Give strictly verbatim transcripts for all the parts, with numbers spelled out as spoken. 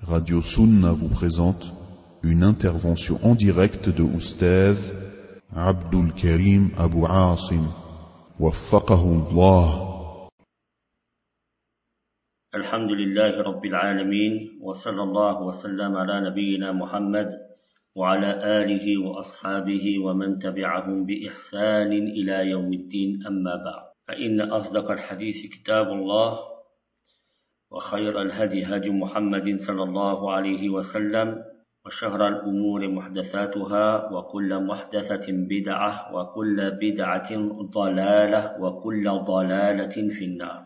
Radio Sunna vous présente une intervention en direct de Oustaz Abdul Karim Abu Asim, waffaqahu Allah. Alhamdulillahi Rabbil Alameen, wa sallallahu wa sallam ala nabiyyina Muhammad, wa ala alihi wa ashabihi wa man tabi'ahum bi ihsanin ila yawmiddin, amma ba'd. Fa inna asdaqal hadithi kitabullah, وخير الهدي هدي محمد صلى الله عليه وسلم وشر الأمور محدثاتها وكل محدثة بدعة وكل بدعة ضلالة وكل ضلالة في النار.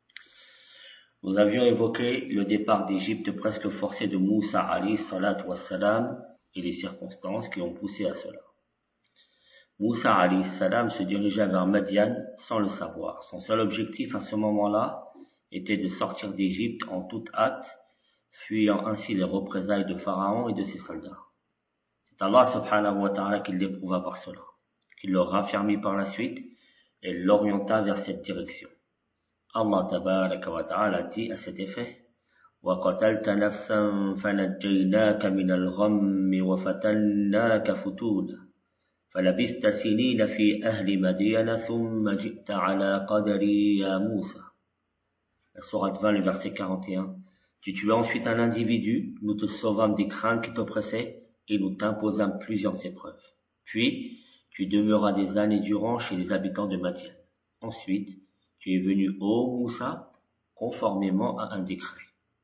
Nous avions évoqué le départ d'Égypte presque forcé de Moussa alayhi salatu wassalam et les circonstances qui ont poussé à cela. Moussa alayhi salam se dirigea vers Madian sans le savoir. Son seul objectif à ce moment-là était de sortir d'Égypte en toute hâte, fuyant ainsi les représailles de Pharaon et de ses soldats. C'est Allah subhanahu wa ta'ala qui l'éprouva par cela, qui le raffermit par la suite et l'orienta vers cette direction. Allah tabaraka wa ta'ala dit à cet effet: وَقَتَلْتَ نَفْسًا فَنَجَّيْنَاكَ مِنَ الْغَمِّ وَفَتَنَّاكَ فُتُونًا فَلَبِثْتَ سِنِينَ فِي أَهْلِ مَدْيَنَ ثُمَّ جِئْتَ عَلَى قَدَرِي يَا مُوسَى. La sourate vingt, le verset quarante et un. Tu tuas ensuite un individu, nous te sauvâmes des craintes qui t'oppressaient, et nous t'imposâmes plusieurs épreuves. Puis, tu demeuras des années durant chez les habitants de Madian. Ensuite, tu es venu, ô Moussa, conformément à un décret.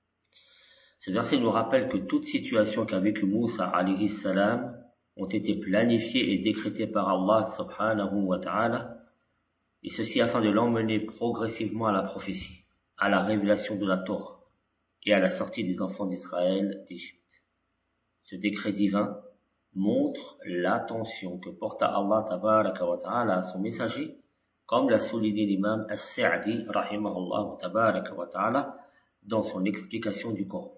Ce verset nous rappelle que toute situation qu'a vécu Moussa alayhi salam ont été planifiées et décrétées par Allah subhanahu wa ta'ala, et ceci afin de l'emmener progressivement à la prophétie, à la révélation de la Torah et à la sortie des enfants d'Israël d'Égypte. Ce décret divin montre l'attention que porta Allah tabaraka wa ta'ala à son messager, comme l'a souligné l'imam As-Sa'di rahimahullah tabaraka wa ta'ala dans son explication du Coran.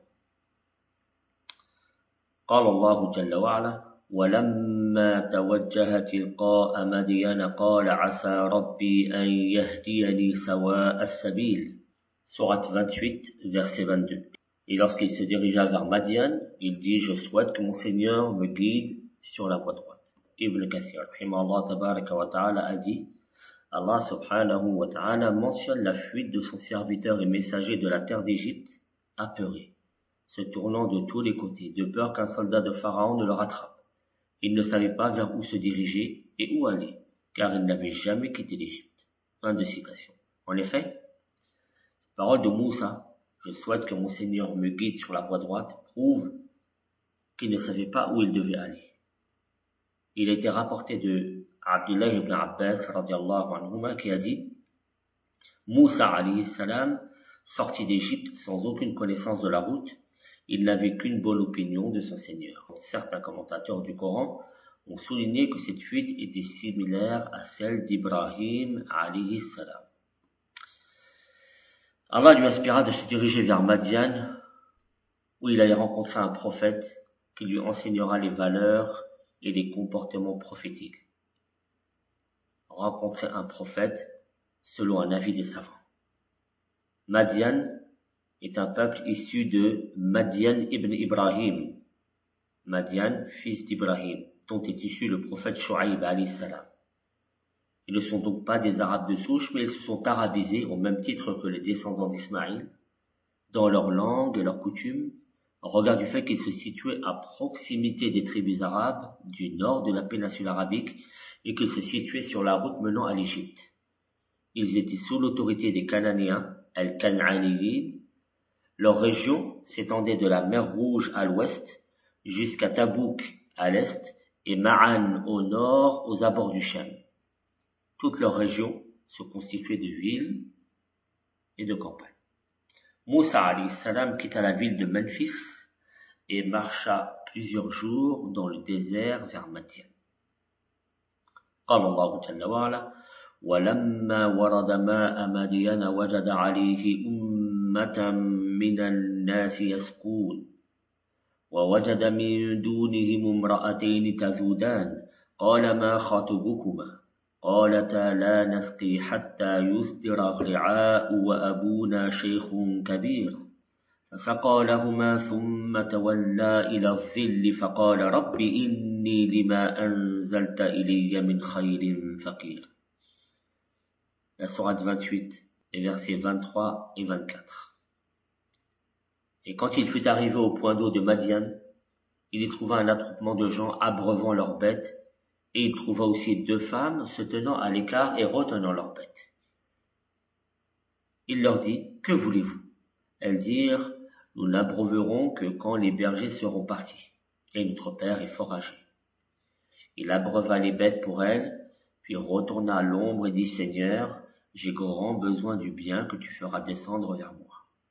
قال الله جل وعلا ولما توجه تلقاء مدين قال عسى ربي أن يهديني سواء السبيل. Sourate vingt-huit, verset vingt-deux. Et lorsqu'il se dirigea vers Madian, il dit: je souhaite que mon Seigneur me guide sur la voie droite. Ibn Kathir, rahimahullah tabaraka wa ta'ala, a dit: Allah subhanahu wa ta'ala mentionne la fuite de son serviteur et messager de la terre d'Égypte, apeuré, se tournant de tous les côtés, de peur qu'un soldat de Pharaon ne le rattrape. Il ne savait pas vers où se diriger et où aller, car il n'avait jamais quitté l'Égypte. Fin de citation. En effet, parole de Moussa, je souhaite que mon Seigneur me guide sur la voie droite, prouve qu'il ne savait pas où il devait aller. Il a été rapporté de Abdullah ibn Abbas radiallahu anhuma qui a dit: Moussa alayhi salam sortit d'Égypte sans aucune connaissance de la route, il n'avait qu'une bonne opinion de son Seigneur. Certains commentateurs du Coran ont souligné que cette fuite était similaire à celle d'Ibrahim alayhi salam. Allah lui inspira de se diriger vers Madian, où il allait rencontrer un prophète qui lui enseignera les valeurs et les comportements prophétiques. Rencontrer un prophète selon un avis des savants. Madian est un peuple issu de Madian ibn Ibrahim, Madian, fils d'Ibrahim, dont est issu le prophète Shu'aib alayhi salam. Ils ne sont donc pas des Arabes de souche, mais ils se sont arabisés au même titre que les descendants d'Ismaïl, dans leur langue et leurs coutumes, en regard du fait qu'ils se situaient à proximité des tribus arabes du nord de la péninsule arabique et qu'ils se situaient sur la route menant à l'Égypte. Ils étaient sous l'autorité des Cananéens, Al-Kan'aniyin. Leur région s'étendait de la mer Rouge à l'ouest jusqu'à Tabouk à l'est et Ma'an au nord aux abords du Cham. Toute leur région se constituait de villes et de campagnes. Moussa alayhi salam quitta la ville de Memphis et marcha plusieurs jours dans le désert vers Madian. قال الله جل وعلا ولما ورد ماء مدين وجد عليه أمة من الناس يسقون ووجد من دونهم امرأتين تذودان قال ما خطبكما قالتا لا نسقي حتى يصدر الرعاء وأبونا شيخ كبير فسقى لهما ثم تولى إلى الظل فقال رب إني لما أنزلت إلي من خير فقير. La sourate vingt-huit, les versets vingt-trois et vingt-quatre. Et quand il fut arrivé au point d'eau de Madian, il y trouva un attroupement de gens abreuvant leurs bêtes, et il trouva aussi deux femmes se tenant à l'écart et retenant leurs bêtes. Il leur dit, que voulez-vous? Elles dirent, nous n'abreuverons que quand les bergers seront partis, et notre père est fort âgé. Il abreuva les bêtes pour elles, puis retourna à l'ombre et dit, Seigneur, j'ai grand besoin du bien que tu feras descendre vers moi.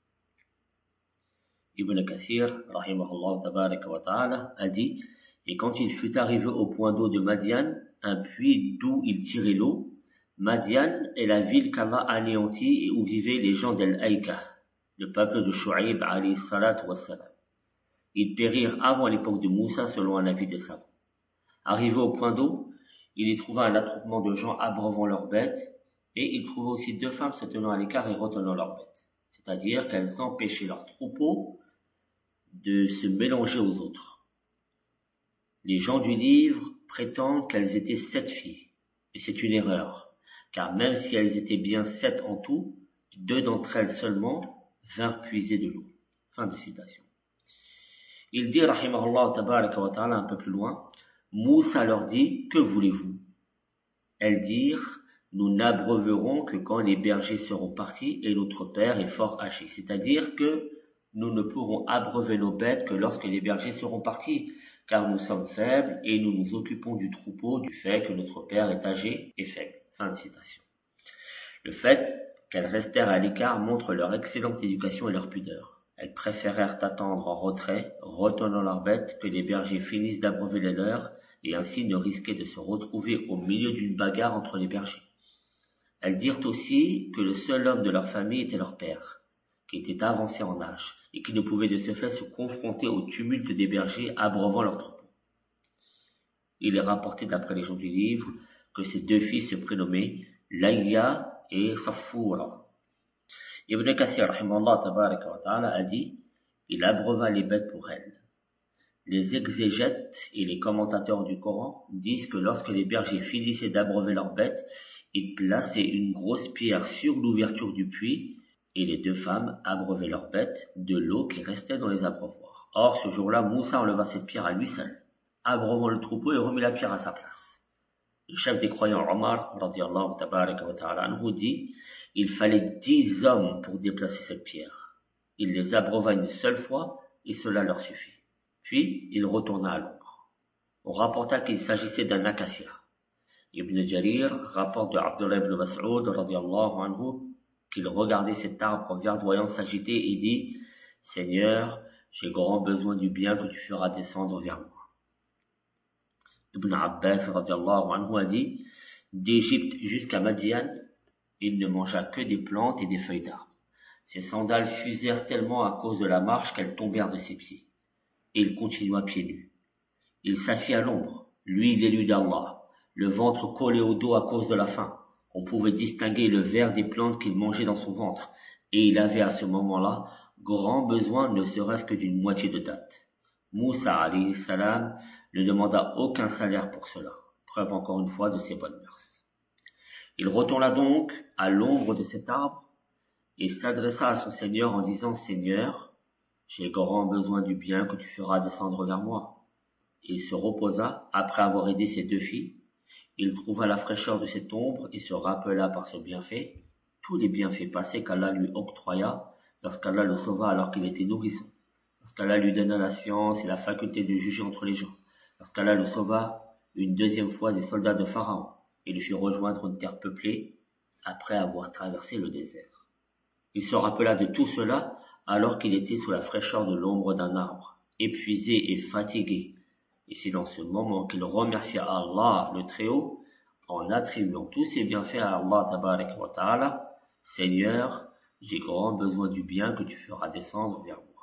Ibn Kathir, rahimahullah tabaraka wa ta'ala, a dit, et quand il fut arrivé au point d'eau de Madian, un puits d'où il tirait l'eau, Madian est la ville qu'Allah a anéantie et où vivaient les gens d'Al-Aïka, le peuple de Shu'aib alayhi salatu wassalam. Ils périrent avant l'époque de Moussa selon un avis des savants. Arrivé au point d'eau, il y trouva un attroupement de gens abreuvant leurs bêtes, et il trouva aussi deux femmes se tenant à l'écart et retenant leurs bêtes. C'est-à-dire qu'elles empêchaient leurs troupeaux de se mélanger aux autres. Les gens du livre prétendent qu'elles étaient sept filles, et c'est une erreur, car même si elles étaient bien sept en tout, deux d'entre elles seulement vinrent puiser de l'eau. Fin de citation. Il dit, rahimahullah tabaraka wa ta'ala, un peu plus loin, Moussa leur dit, que voulez-vous? Elles dirent, nous n'abreuverons que quand les bergers seront partis et notre père est fort âgé. C'est-à-dire que nous ne pourrons abreuver nos bêtes que lorsque les bergers seront partis, car nous sommes faibles et nous nous occupons du troupeau du fait que notre père est âgé et faible. Fin de citation. Le fait qu'elles restèrent à l'écart montre leur excellente éducation et leur pudeur. Elles préférèrent attendre en retrait, retenant leurs bêtes, que les bergers finissent d'abreuver les leurs et ainsi ne risquer de se retrouver au milieu d'une bagarre entre les bergers. Elles dirent aussi que le seul homme de leur famille était leur père, qui était avancé en âge, et qui ne pouvait de ce fait se confronter au tumulte des bergers abreuvant leurs troupeaux. Il est rapporté d'après les gens du livre que ces deux filles se prénommaient Layya et Safoura. Ibn Kathir rahimahullah tabaraka wa ta'ala a dit, il abreuva les bêtes pour elles. Les exégètes et les commentateurs du Coran disent que lorsque les bergers finissaient d'abreuver leurs bêtes, ils plaçaient une grosse pierre sur l'ouverture du puits et les deux femmes abreuvaient leurs bêtes de l'eau qui restait dans les abreuvoirs. Or, ce jour-là, Moussa enleva cette pierre à lui seul, abreuvant le troupeau et remit la pierre à sa place. Le chef des croyants, Omar, radiyallahu tabaraka wa ta'ala anhu, dit, il fallait dix hommes pour déplacer cette pierre. Il les abreuva une seule fois et cela leur suffit. Puis, il retourna à l'ombre. On rapporta qu'il s'agissait d'un acacia. Ibn Jarir rapporte de Abdullah ibn Mas'ud, radiyallahu anhu, qu'il regardait cet arbre verdoyant s'agiter et dit, Seigneur, j'ai grand besoin du bien que tu feras descendre vers moi. Ibn Abbas, radiyallahu anhu, a dit, d'Égypte jusqu'à Madian, il ne mangea que des plantes et des feuilles d'arbres. Ses sandales s'usèrent tellement à cause de la marche qu'elles tombèrent de ses pieds. Et il continua pieds nus. Il s'assit à l'ombre, lui l'élu d'Allah, le ventre collé au dos à cause de la faim. On pouvait distinguer le vert des plantes qu'il mangeait dans son ventre, et il avait à ce moment-là grand besoin ne serait-ce que d'une moitié de dattes. Moussa alayhi salam ne demanda aucun salaire pour cela, preuve encore une fois de ses bonnes mœurs. Il retourna donc à l'ombre de cet arbre et s'adressa à son Seigneur en disant, Seigneur, j'ai grand besoin du bien que tu feras descendre vers moi. Et il se reposa après avoir aidé ses deux filles. Il trouva la fraîcheur de cette ombre et se rappela par ce bienfait tous les bienfaits passés qu'Allah lui octroya lorsqu'Allah le sauva alors qu'il était nourrisson, lorsqu'Allah lui donna la science et la faculté de juger entre les gens, lorsqu'Allah le sauva une deuxième fois des soldats de Pharaon et le fit rejoindre une terre peuplée après avoir traversé le désert. Il se rappela de tout cela alors qu'il était sous la fraîcheur de l'ombre d'un arbre, épuisé et fatigué. Et c'est dans ce moment qu'il remercia Allah, le Très-Haut, en attribuant tous ses bienfaits à Allah tabaraka wa ta'ala. Seigneur, j'ai grand besoin du bien que tu feras descendre vers moi.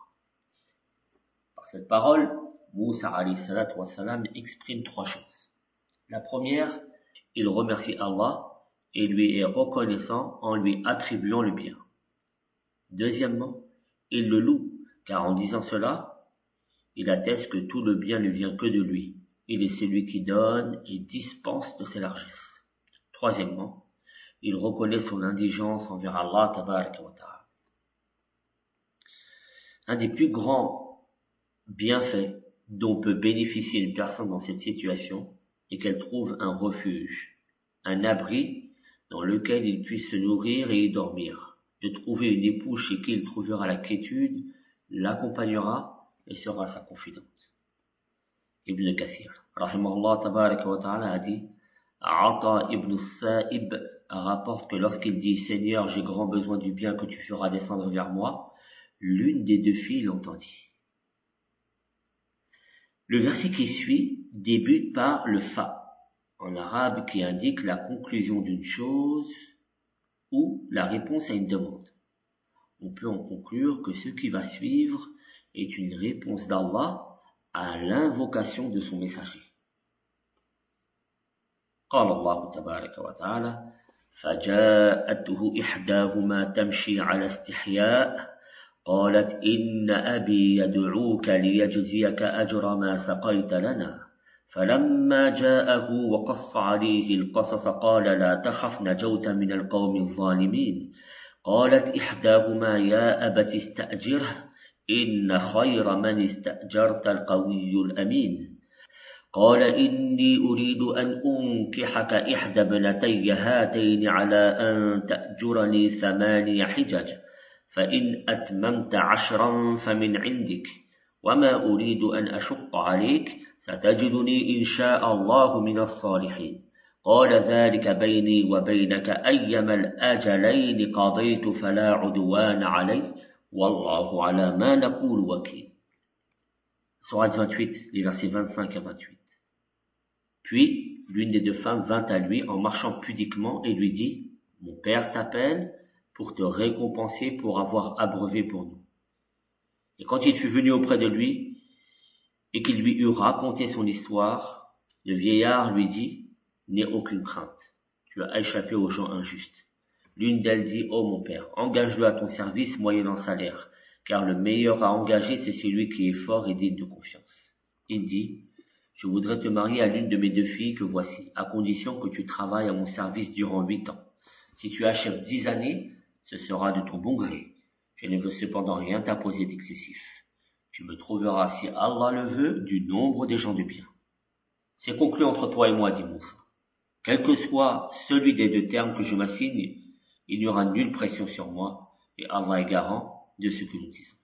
Par cette parole, Moussa alayhi salatu wa salam exprime trois choses. La première, il remercie Allah et lui est reconnaissant en lui attribuant le bien. Deuxièmement, il le loue car en disant cela, il atteste que tout le bien ne vient que de lui. Il est celui qui donne et dispense de ses largesses. Troisièmement, il reconnaît son indigence envers Allah tabaraka wa ta'ala. Un des plus grands bienfaits dont peut bénéficier une personne dans cette situation est qu'elle trouve un refuge, un abri dans lequel il puisse se nourrir et y dormir, de trouver une épouse chez qui il trouvera la quiétude, l'accompagnera et sera sa confidente. Ibn Kathir, rahimahullah tabaraka wa ta'ala, a dit, Ata ibn Sa'ib rapporte que lorsqu'il dit « Seigneur, j'ai grand besoin du bien que tu feras descendre vers moi », l'une des deux filles l'entendit. Le verset qui suit débute par le fa, en arabe, qui indique la conclusion d'une chose ou la réponse à une demande. On peut en conclure que ce qui va suivre est une réponse d'Allah à l'invocation de son messager. قال الله تبارك وتعالى فجاءته إحداهما تمشي على استحياء قالت إن أبي يدعوك ليجزيك أجر ما سقيت لنا فلما جاءه وقص عليه القصص قال لا تخف نجوت من القوم الظالمين قالت إحداهما يا أبت استأجره إن خير من استأجرت القوي الأمين قال إني أريد أن أنكحك إحدى ابنتي هاتين على أن تأجرني ثماني حجج فإن أتممت عشرا فمن عندك وما أريد أن أشق عليك ستجدني إن شاء الله من الصالحين قال ذلك بيني وبينك أيما الأجلين قضيت فلا عدوان علي والله على ما نقول وكيل. Sourate vingt-huit, les versets vingt-cinq à vingt-huit. Puis, l'une des deux femmes vint à lui en marchant pudiquement et lui dit « Mon père t'appelle pour te récompenser pour avoir abreuvé pour nous. » Et quand il fut venu auprès de lui et qu'il lui eut raconté son histoire, le vieillard lui dit « N'aie aucune crainte, tu as échappé aux gens injustes. » L'une d'elles dit « Ô mon père, engage-le à ton service moyennant salaire, car le meilleur à engager c'est celui qui est fort et digne de confiance. » Il dit « Je voudrais te marier à l'une de mes deux filles que voici, à condition que tu travailles à mon service durant huit ans. Si tu achèves dix années, ce sera de ton bon gré. Je ne veux cependant rien t'imposer d'excessif. Tu me trouveras, si Allah le veut, du nombre des gens du bien. C'est conclu entre toi et moi, dit Moussa. Quel que soit celui des deux termes que je m'assigne, il n'y aura nulle pression sur moi, et Allah est garant de ce que nous disons.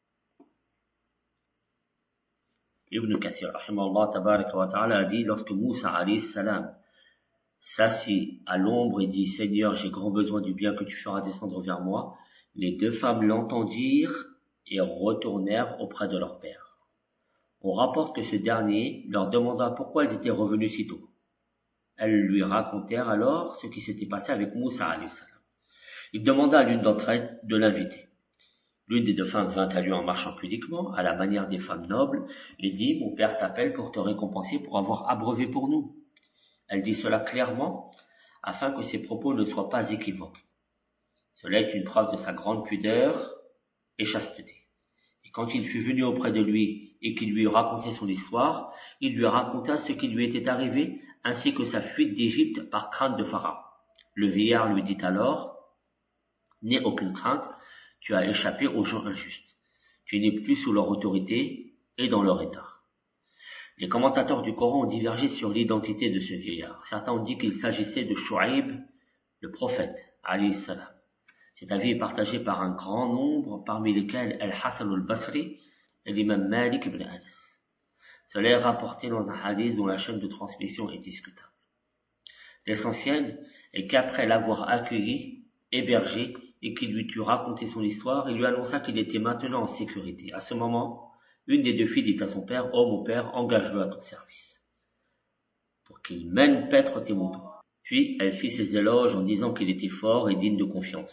Ibn Kathir, rahimahullah tabaraka wa ta'ala, a dit, lorsque Moussa alayhi salam s'assit à l'ombre et dit, Seigneur, j'ai grand besoin du bien que tu feras descendre vers moi, les deux femmes l'entendirent et retournèrent auprès de leur père. On rapporte que ce dernier leur demanda pourquoi elles étaient revenues si tôt. Elles lui racontèrent alors ce qui s'était passé avec Moussa alayhi salam. Il demanda à l'une d'entre elles de l'inviter. L'une des deux femmes vint à lui en marchant pudiquement, à la manière des femmes nobles, et dit, mon père t'appelle pour te récompenser pour avoir abreuvé pour nous. Elle dit cela clairement, afin que ses propos ne soient pas équivoques. Cela est une preuve de sa grande pudeur et chasteté. Et quand il fut venu auprès de lui et qu'il lui eut raconté son histoire, il lui raconta ce qui lui était arrivé, ainsi que sa fuite d'Égypte par crainte de Pharaon. Le vieillard lui dit alors, n'aie aucune crainte, tu as échappé aux gens injustes. Tu n'es plus sous leur autorité et dans leur état. Les commentateurs du Coran ont divergé sur l'identité de ce vieillard. Certains ont dit qu'il s'agissait de Shu'aib, le prophète, alayhi salam. Cet avis est partagé par un grand nombre, parmi lesquels Al-Hassan al-Basri et l'imam Malik ibn Anas. Cela est rapporté dans un hadith dont la chaîne de transmission est discutable. L'essentiel est qu'après l'avoir accueilli, hébergé, et qu'il lui eut raconté son histoire, il lui annonça qu'il était maintenant en sécurité. À ce moment, une des deux filles dit à son père, « Oh mon père, engage-le à ton service, pour qu'il mène paître tes moutons. » Puis elle fit ses éloges en disant qu'il était fort et digne de confiance.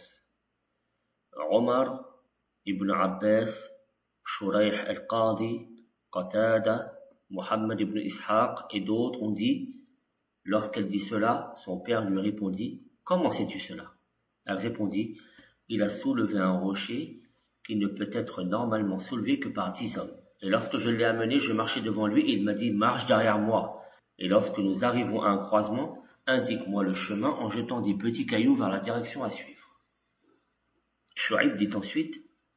Omar, Ibn Abbas, Shuraih al-Qadi, Qatada, Muhammad ibn Ishaq et d'autres ont dit, lorsqu'elle dit cela, son père lui répondit, « Comment sais-tu cela ?» Elle répondit, « Il a soulevé un rocher qui ne peut être normalement soulevé que par dix hommes. Et lorsque je l'ai amené, je marchais devant lui et il m'a dit « Marche derrière moi ». Et lorsque nous arrivons à un croisement, indique-moi le chemin en jetant des petits cailloux vers la direction à suivre. Chouaib dit ensuite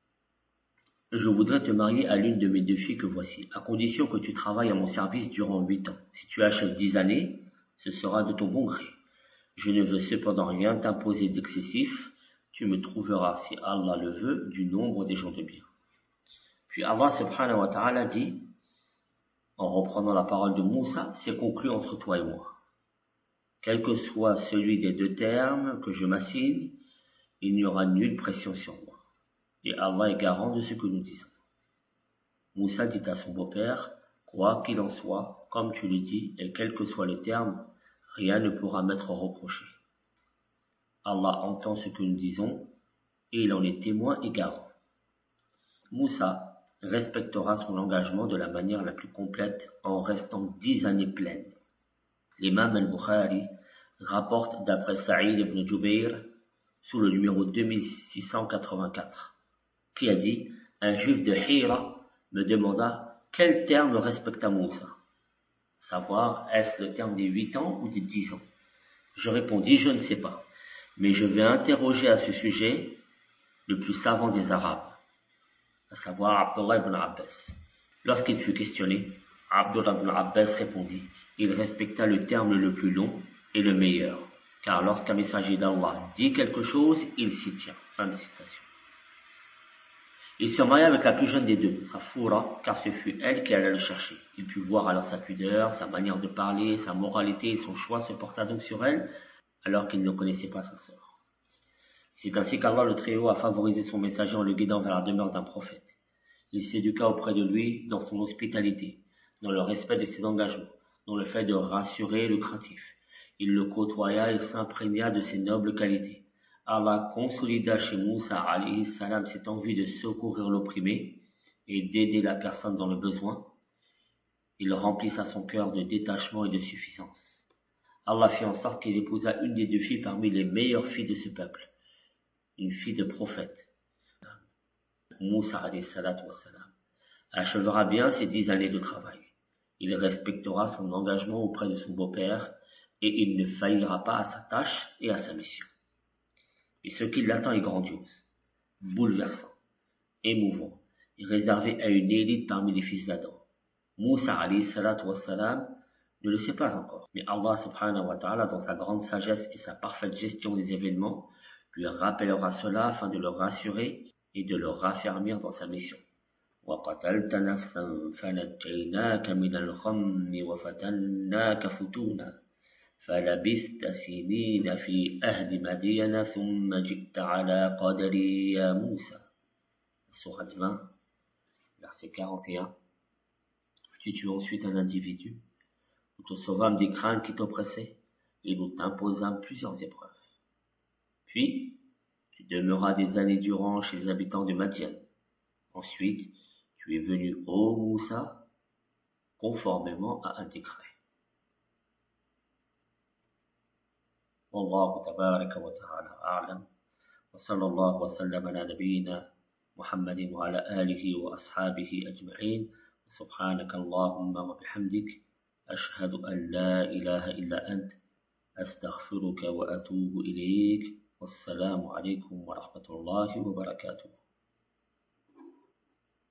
« Je voudrais te marier à l'une de mes deux filles que voici, à condition que tu travailles à mon service durant huit ans. Si tu achètes dix années, ce sera de ton bon gré. Je ne veux cependant rien t'imposer d'excessif. Tu me trouveras, si Allah le veut, du nombre des gens de bien. » Puis Allah subhanahu wa ta'ala dit, en reprenant la parole de Moussa, c'est conclu entre toi et moi. Quel que soit celui des deux termes que je m'assigne, il n'y aura nulle pression sur moi. Et Allah est garant de ce que nous disons. Moussa dit à son beau-père, quoi qu'il en soit, comme tu le dis, et quel que soit le terme, rien ne pourra m'être reproché. Allah entend ce que nous disons, et il en est témoin et garant. Moussa respectera son engagement de la manière la plus complète en restant dix années pleines. L'imam al-Bukhari rapporte d'après Saïd ibn Jubayr sous le numéro deux mille six cent quatre-vingt-quatre, qui a dit « Un juif de Hira me demanda quel terme respecta Moussa, savoir est-ce le terme des huit ans ou des dix ans. Je répondis « Je ne sais pas, mais je vais interroger à ce sujet le plus savant des Arabes, à savoir Abdullah ibn Abbas. » Lorsqu'il fut questionné, Abdullah ibn Abbas répondit « Il respecta le terme le plus long et le meilleur, car lorsqu'un messager d'Allah dit quelque chose, il s'y tient. » Fin de citation. Il se maria avec la plus jeune des deux, Safoura, car ce fut elle qui allait le chercher. Il put voir alors sa pudeur, sa manière de parler, sa moralité et son choix se porta donc sur elle, alors qu'il ne connaissait pas sa sœur. C'est ainsi qu'Allah le Très-Haut a favorisé son messager en le guidant vers la demeure d'un prophète. Il s'éduqua auprès de lui dans son hospitalité, dans le respect de ses engagements, dans le fait de rassurer le craintif. Il le côtoya et s'imprégna de ses nobles qualités. Allah consolida chez Moussa alayhi salam cette envie de secourir l'opprimé et d'aider la personne dans le besoin. Il remplissa son cœur de détachement et de suffisance. Allah fit en sorte qu'il épousa une des deux filles parmi les meilleures filles de ce peuple, une fille de prophète. Moussa alayhi salatu wassalam achèvera bien ses dix années de travail. Il respectera son engagement auprès de son beau-père et il ne faillira pas à sa tâche et à sa mission. Et ce qui l'attend est grandiose, bouleversant, émouvant et réservé à une élite parmi les fils d'Adam. Moussa alayhi salatu wassalam ne le sait pas encore, mais Allah subhanahu wa ta'ala, dans sa grande sagesse et sa parfaite gestion des événements, lui rappellera cela afin de le rassurer et de le raffermir dans sa mission. وَقَتَلْتَ نَفْسًا فَنَجَّيْنَاكَ مِنَ الْغَمِّ وَفَتَنَّاكَ فُتُونًا فَلَبِثْتَ سِنِينَ فِي أَهْلِ مَدْيَنَ ثُمَّ جِئْتَ عَلَى قَدَرِي يَا مُوسَى. Sourate vingt, verset quarante et un. Tu tues ensuite un individu, nous te sauvâmes des craintes qui t'oppressaient et nous t'imposâmes plusieurs épreuves. Puis, tu demeuras des années durant chez les habitants de Madian. Ensuite, tu es venu, ô Moussa, conformément à un décret. Wallahu tabaraka wa ta'ala a'lam. Wa sallallahu wa sallam ala nabiyyina Muhammadin wa ala alihi wa ashabihi ajma'in. Subhanaka Allahumma wa bihamdik. Ashhadu an la ilaha illa ant. Astaghfiruka wa atubu ilayk. Wassalamu alaykum wa rahmatullahi wa barakatuh.